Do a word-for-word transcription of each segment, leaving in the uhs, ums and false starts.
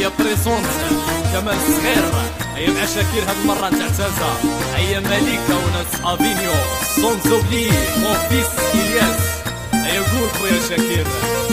هيا بريسونت كمال الصغير، هيا مع شاكير هاد المرة نتاع تازا، هيا مليكة وناس افينيو سون زوبلي مون فيس الياس. هيا قول خويا شاكير.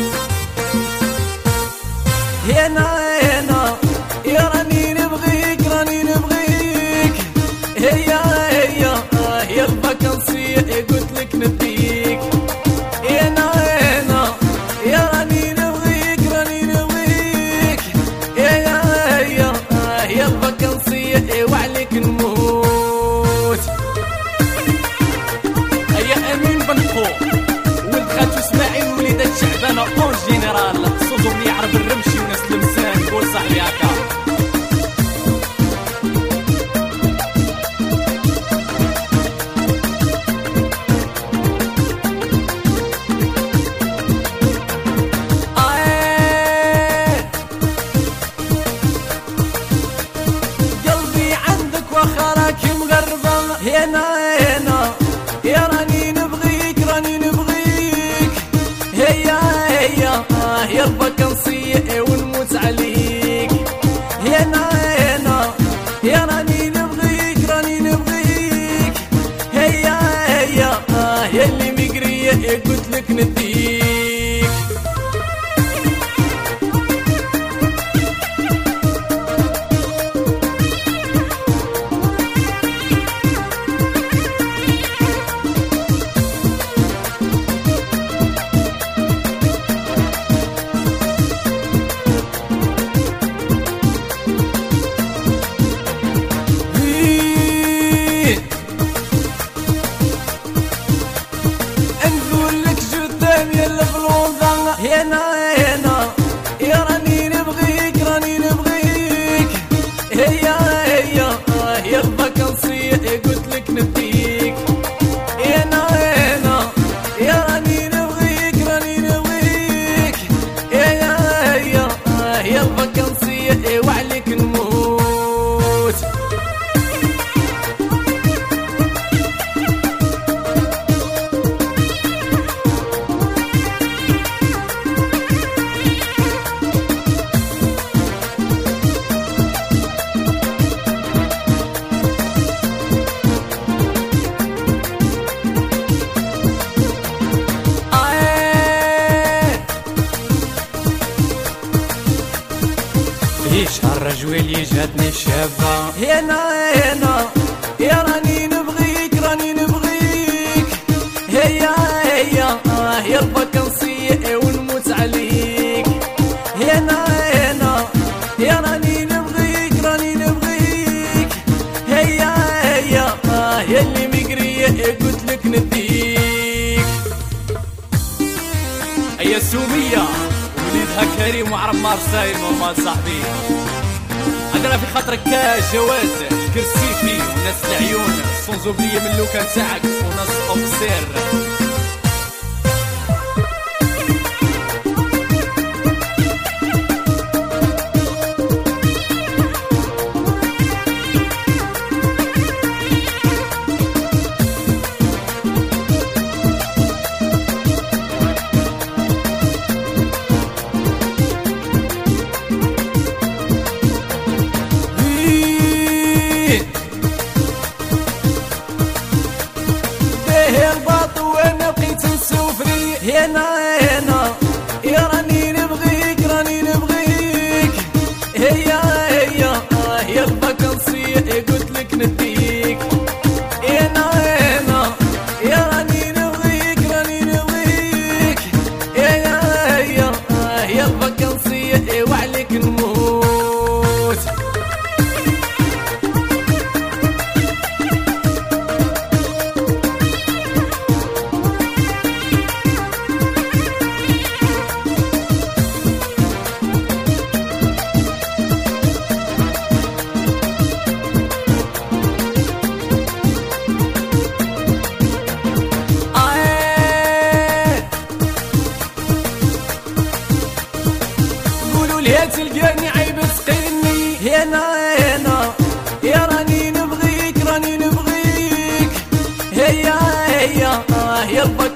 هنا هنا يا راني نبغيك راني نبغيك، هيا هيا هيا الفاكانسية قلت لك نديك. هنا هنا يا راني نبغيك راني نبغيك، هيا هيا هيا الفاكانسية وعليك نموت. هيا امين بن خو ولد خالتو اسماعيل وليدات شعبانة اون جينيرال، صوتو بلي يعرف الرمشي وناس المسان. قول صاحبي هكا. هنا هنا يا راني نبغيك راني نبغيك، هيا هيا هيا الفاكانسية ونموت عليك. هنا هنا يا راني نبغيك راني نبغيك، هيا هيا هيا اللي مقرية قلت لك نديك. هنا هنا يا راني نبغيك راني نبغيك، هيا هيا هيا الفاكانسية قلت لك نديك. هنا هنا يا راني نبغيك راني نبغيك، هيا هيا هيا الفاكانسية وعليك نموت. شهر رجويل يجهدني الشابة. هنا هنا يا راني نبغيك راني نبغيك، هيا هيا هيا الفاكانسية ونموت عليك. هنا هنا يا راني نبغيك راني نبغيك، هيا هيا هيا اللي مقرية قلت لك نديك. هيا سومية وليدها كريم وعرب مارسايل ماما صاحبي. عندنا في خاطرك جواز كرسيفي وناس العيون صنزوبلية من اللوكان تاعك وناس اوكسير. هنا هنا يا راني نبغيك راني نبغيك، هيا هيا هيا الفاكانسية قلت لك نديك. هنا هنا يا راني نبغيك راني نبغيك، هيا هيا هيا الفاكانسية وعليك نموت. تلقاني عيب تقيني. هنا هنا يا راني نبغيك راني نبغيك، هيا هيا هيا